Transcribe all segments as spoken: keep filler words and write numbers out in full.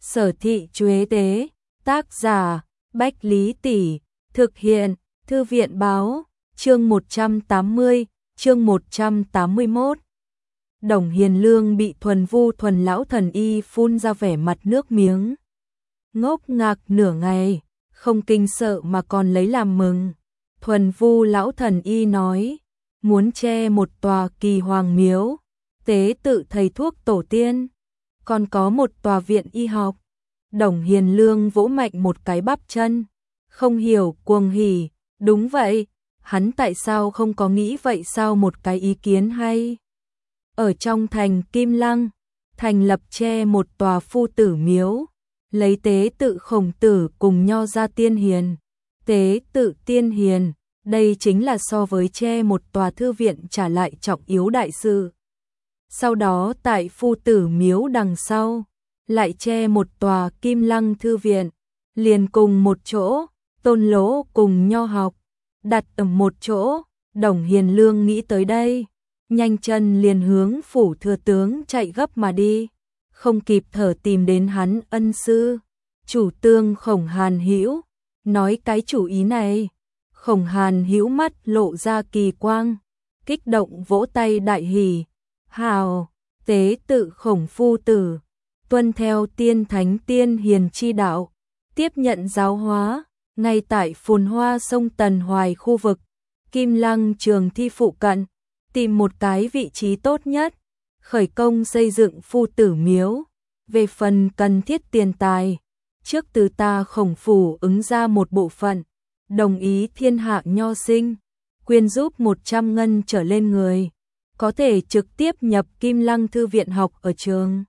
Sở thị Chuế Tế, tác giả, Bách Lý Tỷ, thực hiện, Thư viện Báo, chương một trăm tám mươi, chương một trăm tám mươi mốt. Đồng Hiền Lương bị Thuần Vu Thuần lão thần y phun ra vẻ mặt nước miếng. Ngốc ngạc nửa ngày, không kinh sợ mà còn lấy làm mừng. Thuần Vu lão thần y nói, muốn che một tòa Kỳ Hoàng miếu, tế tự thầy thuốc tổ tiên, còn có một tòa viện y học. Đồng Hiền Lương vỗ mạnh một cái bắp chân, không hiểu cuồng hỉ, đúng vậy, hắn tại sao không có nghĩ vậy sao một cái ý kiến hay. Ở trong thành Kim Lăng, thành lập che một tòa phu tử miếu, lấy tế tự Khổng Tử cùng Nho ra Tiên Hiền. Tế tự Tiên Hiền, đây chính là so với che một tòa thư viện trả lại trọng yếu đại sự. Sau đó tại phu tử miếu đằng sau, lại che một tòa Kim Lăng thư viện, liền cùng một chỗ, Tôn Lỗ cùng Nho học, đặt ở một chỗ. Đồng Hiền Lương nghĩ tới đây, nhanh chân liền hướng phủ thừa tướng chạy gấp mà đi, không kịp thở tìm đến hắn ân sư, chủ tương Khổng Hàn Hữu, nói cái chủ ý này. Khổng Hàn Hữu mắt lộ ra kỳ quang, kích động vỗ tay đại hỉ, hào, tế tự Khổng phu tử, tuân theo tiên thánh tiên hiền chi đạo, tiếp nhận giáo hóa, ngay tại phồn hoa sông Tần Hoài khu vực, Kim Lăng trường thi phụ cận, tìm một cái vị trí tốt nhất, khởi công xây dựng phu tử miếu. Về phần cần thiết tiền tài, trước từ ta Khổng phủ ứng ra một bộ phận, đồng ý thiên hạ nho sinh, quyên giúp một trăm ngân trở lên người, có thể trực tiếp nhập Kim Lăng thư viện học ở trường.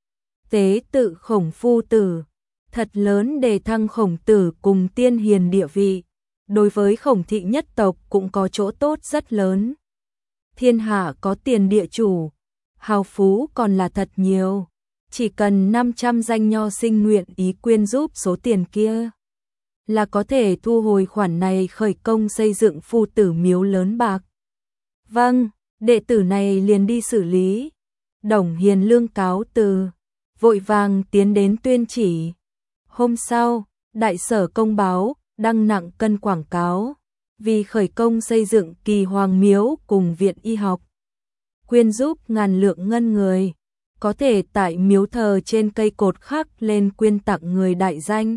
Tế tự Khổng phu tử, thật lớn đề thăng Khổng tử cùng tiên hiền địa vị, đối với Khổng thị nhất tộc cũng có chỗ tốt rất lớn. Thiên hạ có tiền địa chủ, hào phú còn là thật nhiều, chỉ cần năm trăm danh nho sinh nguyện ý quyên giúp số tiền kia, là có thể thu hồi khoản này khởi công xây dựng phu tử miếu lớn bạc. Vâng, đệ tử này liền đi xử lý. Đồng Hiền Lương cáo từ, vội vàng tiến đến tuyên chỉ. Hôm sau, Đại sở Công báo đăng nặng cân quảng cáo, vì khởi công xây dựng Kỳ Hoàng miếu cùng viện y học, quyên giúp ngàn lượng ngân người, có thể tại miếu thờ trên cây cột khắc lên quyên tặng người đại danh,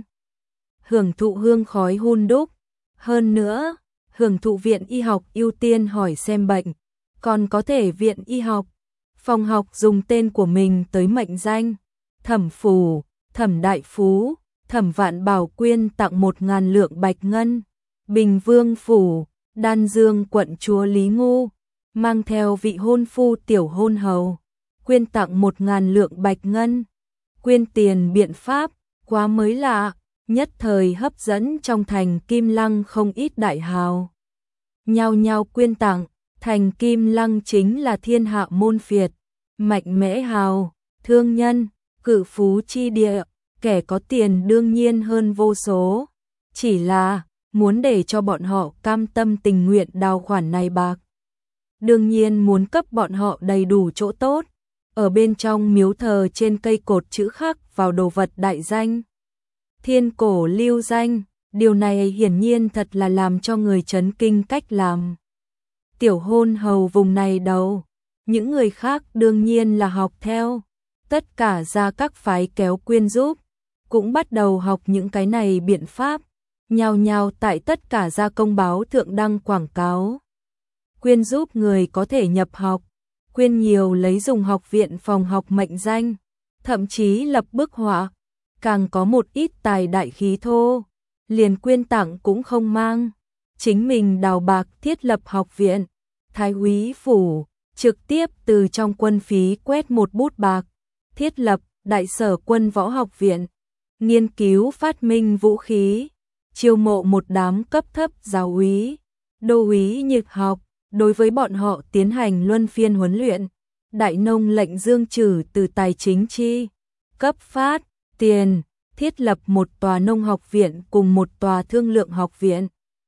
hưởng thụ hương khói hun đúc. Hơn nữa, hưởng thụ viện y học ưu tiên hỏi xem bệnh, còn có thể viện y học, phòng học dùng tên của mình tới mệnh danh. Thẩm Phủ, Thẩm Đại Phú, Thẩm Vạn Bảo quyên tặng một ngàn lượng bạch ngân. Bình Vương Phủ, Đan Dương quận chúa Lý Ngu, mang theo vị hôn phu tiểu hôn hầu, quyên tặng một ngàn lượng bạch ngân. Quyên tiền biện pháp, quá mới lạ, nhất thời hấp dẫn trong thành Kim Lăng không ít đại hào. Nhao nhao quyên tặng, thành Kim Lăng chính là thiên hạ môn phiệt, mạnh mẽ hào, thương nhân, cự phú chi địa, kẻ có tiền đương nhiên hơn vô số. Chỉ là, muốn để cho bọn họ cam tâm tình nguyện đào khoản này bạc, đương nhiên muốn cấp bọn họ đầy đủ chỗ tốt. Ở bên trong miếu thờ trên cây cột chữ khắc vào đồ vật đại danh, thiên cổ lưu danh, điều này hiển nhiên thật là làm cho người chấn kinh cách làm. Tiểu hôn hầu vùng này đầu, những người khác đương nhiên là học theo, tất cả ra các phái kéo quyên giúp, cũng bắt đầu học những cái này biện pháp, nhao nhao tại tất cả gia công báo thượng đăng quảng cáo. Quyên giúp người có thể nhập học, quyên nhiều lấy dùng học viện phòng học mệnh danh, thậm chí lập bức họa, càng có một ít tài đại khí thô, liền quyên tặng cũng không mang, chính mình đào bạc thiết lập học viện. Thái úy phủ trực tiếp từ trong quân phí quét một bút bạc, thiết lập Đại sở quân võ học viện, nghiên cứu phát minh vũ khí, chiêu mộ một đám cấp thấp giáo úy, đô úy nhược học, đối với bọn họ tiến hành luân phiên huấn luyện. Đại nông lệnh dương trừ từ tài chính chi, cấp phát tiền, thiết lập một tòa nông học viện cùng một tòa thương lượng học viện.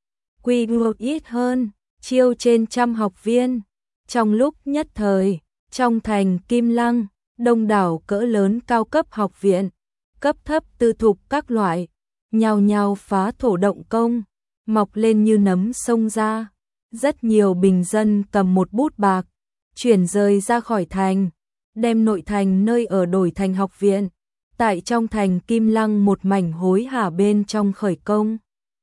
Quy mô ít hơn, chiêu trên trăm học viên. Trong lúc nhất thời, trong thành Kim Lăng, đông đảo cỡ lớn cao cấp học viện, cấp thấp tư thục các loại, nhào nhào phá thổ động công, mọc lên như nấm sông ra. Rất nhiều bình dân cầm một bút bạc, chuyển rời ra khỏi thành, đem nội thành nơi ở đổi thành học viện. Tại trong thành Kim Lăng một mảnh hối hả bên trong khởi công.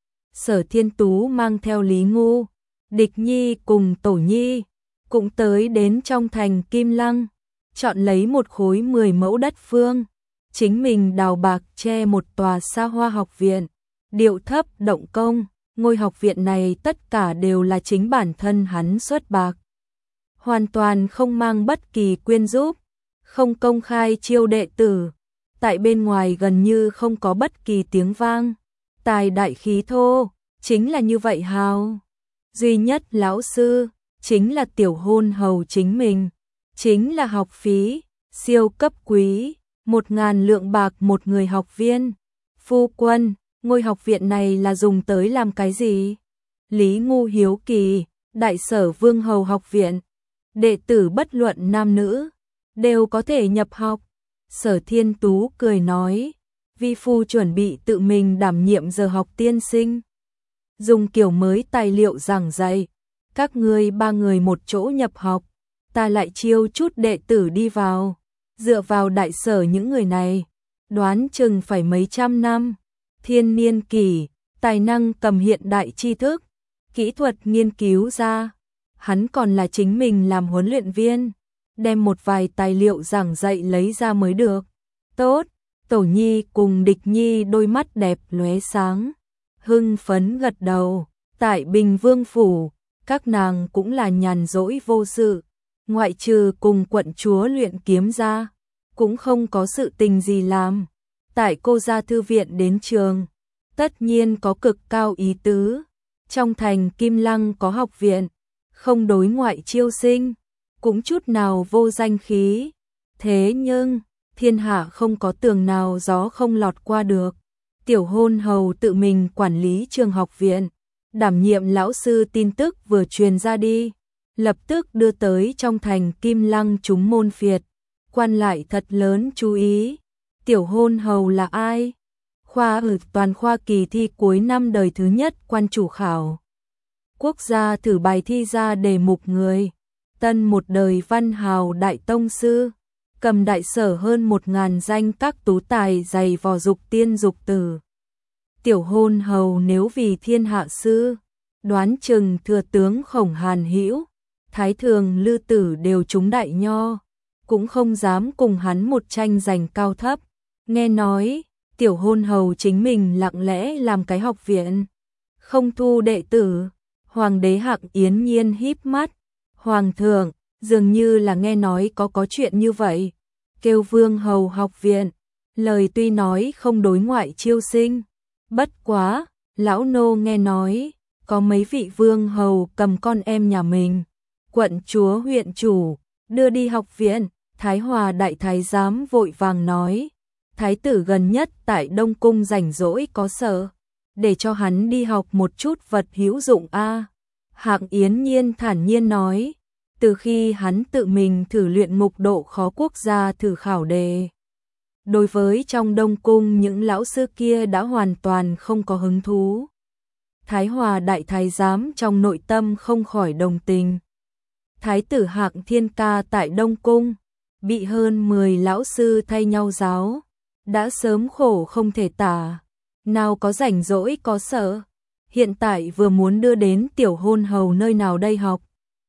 Sở Thiên Tú mang theo Lý Ngu, Địch Nhi cùng Tổ Nhi, cũng tới đến trong thành Kim Lăng, chọn lấy một khối mười mẫu đất phương, chính mình đào bạc che một tòa xa hoa học viện, điệu thấp động công. Ngôi học viện này tất cả đều là chính bản thân hắn xuất bạc, hoàn toàn không mang bất kỳ quyên giúp, không công khai chiêu đệ tử, tại bên ngoài gần như không có bất kỳ tiếng vang, tài đại khí thô, chính là như vậy hào. Duy nhất lão sư, chính là tiểu hôn hầu chính mình, chính là học phí, siêu cấp quý, một ngàn lượng bạc một người học viên. Phu quân, ngôi học viện này là dùng tới làm cái gì? Lý Ngu hiếu kỳ. Đại Sở Vương Hầu học viện, đệ tử bất luận nam nữ, đều có thể nhập học. Sở Thiên Tú cười nói, vi phu chuẩn bị tự mình đảm nhiệm giờ học tiên sinh, dùng kiểu mới tài liệu giảng dạy, các ngươi ba người một chỗ nhập học, ta lại chiêu chút đệ tử đi vào, dựa vào đại sở những người này, đoán chừng phải mấy trăm năm, thiên niên kỷ, tài năng cầm hiện đại tri thức, kỹ thuật nghiên cứu ra, hắn còn là chính mình làm huấn luyện viên, đem một vài tài liệu giảng dạy lấy ra mới được. Tốt, Tổ Nhi cùng Địch Nhi đôi mắt đẹp lóe sáng, hưng phấn gật đầu. Tại Bình Vương phủ, các nàng cũng là nhàn rỗi vô sự, ngoại trừ cùng quận chúa luyện kiếm ra, cũng không có sự tình gì làm. Tại Cô gia thư viện đến trường, tất nhiên có cực cao ý tứ. Trong thành Kim Lăng có học viện, không đối ngoại chiêu sinh, cũng chút nào vô danh khí. Thế nhưng, thiên hạ không có tường nào gió không lọt qua được. Tiểu hôn hầu tự mình quản lý trường học viện, đảm nhiệm lão sư tin tức vừa truyền ra đi, lập tức đưa tới trong thành Kim Lăng chúng môn phiệt, quan lại thật lớn chú ý. Tiểu hôn hầu là ai? Khoa ở toàn khoa kỳ thi cuối năm đời thứ nhất quan chủ khảo. Quốc gia thử bài thi ra đề mục người. Tân một đời văn hào đại tông sư. Cầm đại sở hơn một ngàn danh các tú tài dày vò dục tiên dục tử. Tiểu hôn hầu nếu vì thiên hạ sư, đoán chừng thừa tướng Khổng Hàn Hữu, thái thường Lư Tử đều trúng đại nho, cũng không dám cùng hắn một tranh giành cao thấp. Nghe nói, tiểu hôn hầu chính mình lặng lẽ làm cái học viện, không thu đệ tử. Hoàng đế Hạng Yến Nhiên híp mắt, hoàng thượng, dường như là nghe nói có có chuyện như vậy, kêu Vương hầu học viện, lời tuy nói không đối ngoại chiêu sinh, bất quá, lão nô nghe nói, có mấy vị vương hầu cầm con em nhà mình, quận chúa huyện chủ, đưa đi học viện. Thái Hòa đại thái giám vội vàng nói, thái tử gần nhất tại Đông Cung rảnh rỗi có sợ, để cho hắn đi học một chút vật hữu dụng a. Hạng Yến Nhiên thản nhiên nói, từ khi hắn tự mình thử luyện ngục độ khó quốc gia thử khảo đề, đối với trong Đông Cung những lão sư kia đã hoàn toàn không có hứng thú. Thái Hòa đại thái giám trong nội tâm không khỏi đồng tình. Thái tử Hạng Thiên Ca tại Đông Cung, bị hơn mười lão sư thay nhau giáo, đã sớm khổ không thể tả, nào có rảnh rỗi có sợ. Hiện tại vừa muốn đưa đến tiểu hôn hầu nơi nào đây học.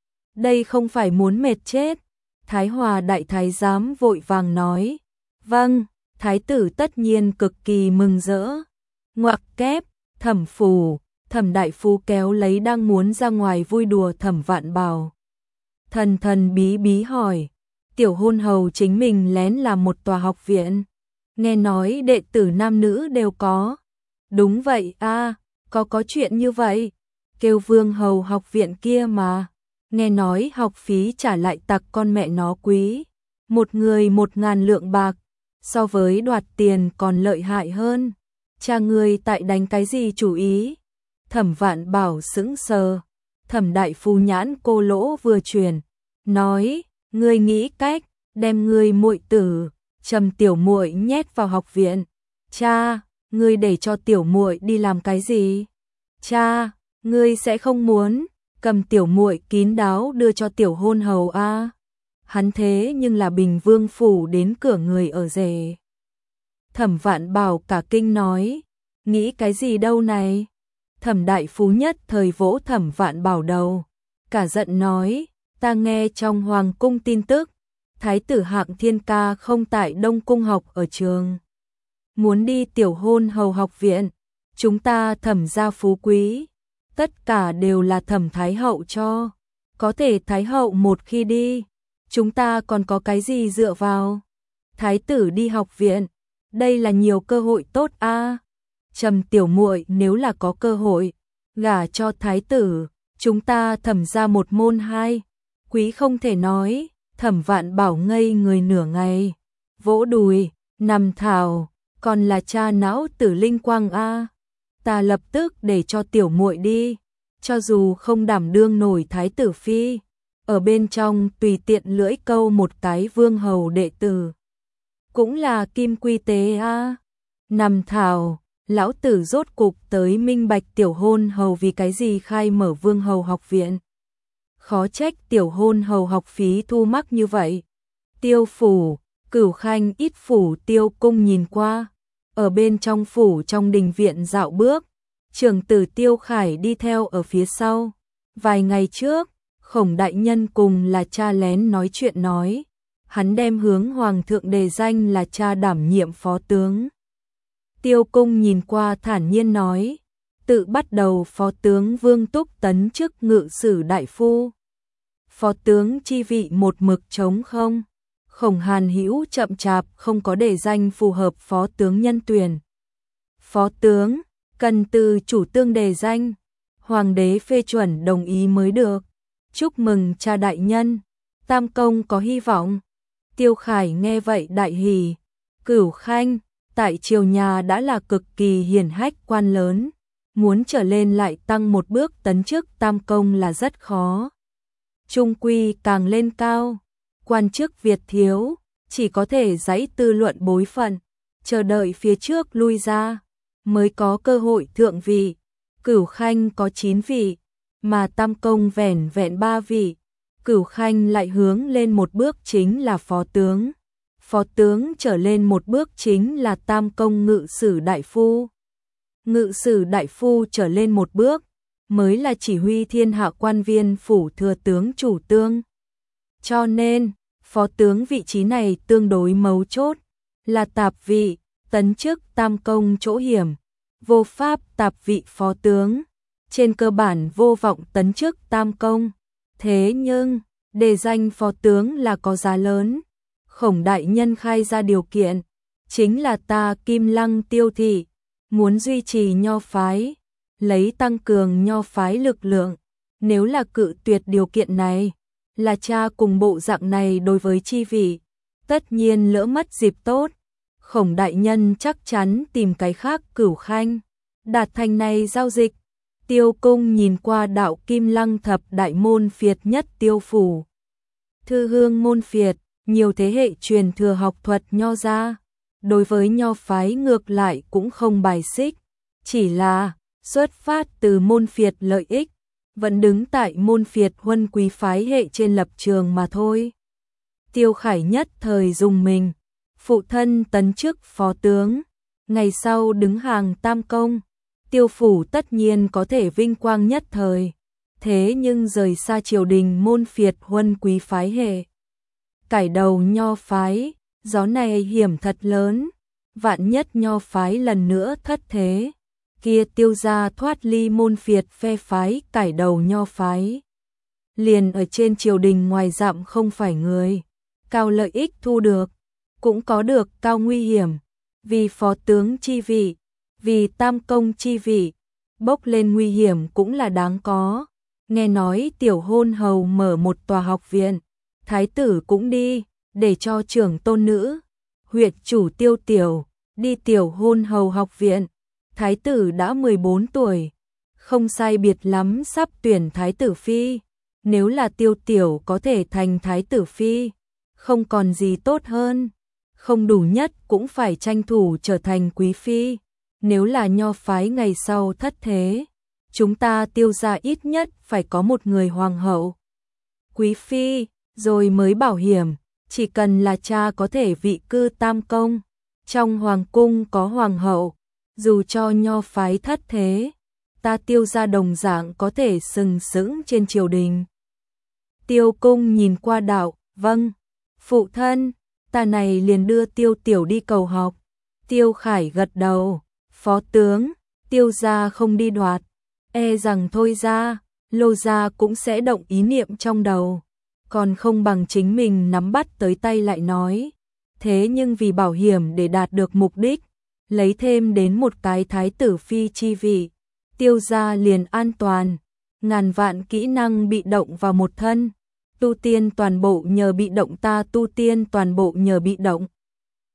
Đây không phải muốn mệt chết. Thái Hòa đại thái giám vội vàng nói, vâng, thái tử tất nhiên cực kỳ mừng rỡ. Ngoặc kép, Thẩm Phù, Thẩm đại phu kéo lấy đang muốn ra ngoài vui đùa Thẩm Vạn Bảo. Thần thần bí bí hỏi, tiểu hôn hầu chính mình lén làm một tòa học viện, nghe nói đệ tử nam nữ đều có. Đúng vậy a, có có chuyện như vậy, kêu Vương hầu học viện kia mà, nghe nói học phí trả lại tặc con mẹ nó quý, một người một ngàn lượng bạc, so với đoạt tiền còn lợi hại hơn. Cha ngươi tại đánh cái gì chủ ý? Thẩm Vạn Bảo sững sờ, Thẩm đại phu nhãn cô lỗ vừa chuyển, nói, ngươi nghĩ cách đem ngươi muội tử Trầm tiểu muội nhét vào học viện, Cha, ngươi để cho tiểu muội đi làm cái gì? Cha, ngươi sẽ không muốn cầm tiểu muội kín đáo đưa cho tiểu hôn hầu a? À? Hắn thế nhưng là Bình Vương phủ đến cửa người ở rể. Thẩm Vạn Bảo cả kinh nói, nghĩ cái gì đâu này? Thẩm đại phú nhất thời vỗ Thẩm Vạn Bảo đầu, cả giận nói, ta nghe trong hoàng cung tin tức, thái tử Hạng Thiên Ca không tại Đông cung học ở trường, muốn đi tiểu hôn hầu học viện, chúng ta Thẩm gia phú quý, tất cả đều là Thẩm thái hậu cho, có thể thái hậu một khi đi, chúng ta còn có cái gì dựa vào? Thái tử đi học viện, đây là nhiều cơ hội tốt a. À. Trầm tiểu muội nếu là có cơ hội gả cho thái tử, chúng ta Thẩm ra một môn hai, quý không thể nói. Thẩm Vạn Bảo ngây người nửa ngày, vỗ đùi, nằm thào, còn là cha não tử linh quang a. À. Ta lập tức để cho tiểu muội đi, cho dù không đảm đương nổi thái tử phi, ở bên trong tùy tiện lưỡi câu một cái vương hầu đệ tử, cũng là kim quy tế a. À. Nằm thào, lão tử rốt cục tới minh bạch tiểu hôn hầu vì cái gì khai mở vương hầu học viện. Khó trách tiểu hôn hầu học phí thu mắc như vậy. Tiêu phủ, Cửu Khanh ít phủ Tiêu cung nhìn qua, ở bên trong phủ trong đình viện dạo bước, trưởng tử Tiêu Khải đi theo ở phía sau. Vài ngày trước, Khổng đại nhân cùng là cha lén nói chuyện nói, hắn đem hướng hoàng thượng đề danh là cha đảm nhiệm phó tướng. Tiêu cung nhìn qua thản nhiên nói, tự bắt đầu phó tướng Vương Túc tấn chức ngự sử đại phu. Phó tướng chi vị một mực trống không. Khổng Hàn Hữu chậm chạp không có đề danh phù hợp phó tướng nhân tuyển. Phó tướng cần từ chủ tương đề danh, hoàng đế phê chuẩn đồng ý mới được. Chúc mừng cha đại nhân, tam công có hy vọng. Tiêu Khải nghe vậy đại hỉ. Cửu Khanh tại triều nhà đã là cực kỳ hiển hách quan lớn, muốn trở lên lại tăng một bước tấn chức tam công là rất khó. Trung quy càng lên cao, quan chức Việt thiếu, chỉ có thể giãy tư luận bối phận, chờ đợi phía trước lui ra, mới có cơ hội thượng vị. Cửu Khanh có chín vị, mà tam công vẻn vẹn ba vị. Cửu Khanh lại hướng lên một bước chính là phó tướng. Phó tướng trở lên một bước chính là tam công ngự sử đại phu. Ngự sử đại phu trở lên một bước, mới là chỉ huy thiên hạ quan viên phủ thừa tướng chủ tương. Cho nên, phó tướng vị trí này tương đối mấu chốt, là tạp vị, tấn chức tam công chỗ hiểm, vô pháp tạp vị phó tướng. Trên cơ bản vô vọng tấn chức tam công. Thế nhưng, đề danh phó tướng là có giá lớn. Khổng đại nhân khai ra điều kiện, chính là ta Kim Lăng Tiêu thị, muốn duy trì nho phái, lấy tăng cường nho phái lực lượng. Nếu là cự tuyệt điều kiện này, là cha cùng bộ dạng này đối với chi vị, tất nhiên lỡ mất dịp tốt. Khổng đại nhân chắc chắn tìm cái khác. Cửu Khanh đạt thành này giao dịch. Tiêu cung nhìn qua đạo Kim Lăng thập đại môn phiệt nhất Tiêu phủ. Thư hương môn phiệt, nhiều thế hệ truyền thừa học thuật nho ra, đối với nho phái ngược lại cũng không bài xích, chỉ là xuất phát từ môn phiệt lợi ích, vẫn đứng tại môn phiệt huân quý phái hệ trên lập trường mà thôi. Tiêu Khải nhất thời dùng mình, phụ thân tấn chức phó tướng, ngày sau đứng hàng tam công, Tiêu phủ tất nhiên có thể vinh quang nhất thời, thế nhưng rời xa triều đình môn phiệt huân quý phái hệ, cải đầu nho phái, gió này hiểm thật lớn, vạn nhất nho phái lần nữa thất thế, kia Tiêu gia thoát ly môn phiệt phe phái cải đầu nho phái. Liền ở trên triều đình ngoài dặm không phải người, cao lợi ích thu được, cũng có được cao nguy hiểm, vì phó tướng chi vị, vì tam công chi vị, bốc lên nguy hiểm cũng là đáng có. Nghe nói tiểu hôn hầu mở một tòa học viện, thái tử cũng đi, để cho trưởng tôn nữ, huyệt chủ Tiêu tiểu, đi tiểu hôn hầu học viện. Thái tử đã mười bốn tuổi, không sai biệt lắm sắp tuyển thái tử phi. Nếu là Tiêu tiểu có thể thành thái tử phi, không còn gì tốt hơn. không đủ nhất cũng phải tranh thủ trở thành quý phi. Nếu là nho phái ngày sau thất thế, chúng ta Tiêu gia ít nhất phải có một người hoàng hậu. Quý phi, rồi mới bảo hiểm, chỉ cần là cha có thể vị cư tam công. Trong hoàng cung có hoàng hậu, dù cho nho phái thất thế, ta Tiêu gia đồng dạng có thể sừng sững trên triều đình. Tiêu cung nhìn qua đạo, vâng, phụ thân, ta này liền đưa Tiêu tiểu đi cầu học. Tiêu Khải gật đầu, phó tướng, Tiêu gia không đi đoạt, e rằng thôi ra, Lô gia cũng sẽ động ý niệm trong đầu, còn không bằng chính mình nắm bắt tới tay lại nói. Thế nhưng vì bảo hiểm để đạt được mục đích, lấy thêm đến một cái thái tử phi chi vị, Tiêu gia liền an toàn, ngàn vạn kỹ năng bị động vào một thân, tu tiên toàn bộ nhờ bị động ta tu tiên toàn bộ nhờ bị động.